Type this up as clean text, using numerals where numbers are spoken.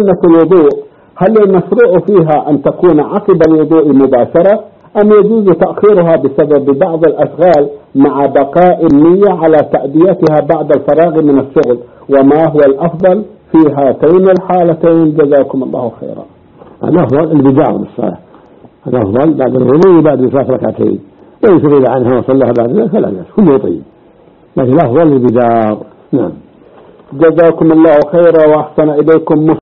سنة الوضوء هل المشروع فيها أن تكون عقب الوضوء مباشرة أم يجوز تأخيرها بسبب بعض الأشغال مع بقاء النية على تأديتها بعد الفراغ من الشغل؟ وما هو الأفضل في هاتين الحالتين؟ جزاكم الله خيرا. الأفضل البدار بالصلاة، الأفضل بعد الوضوء بعد صلاة ركعتين، وإن سئل عنها وصلىها بعد ذلك فلا بأس، كله طيب، لكن الأفضل البدار. نعم. جزاكم الله خيرا وأحسن إليكم.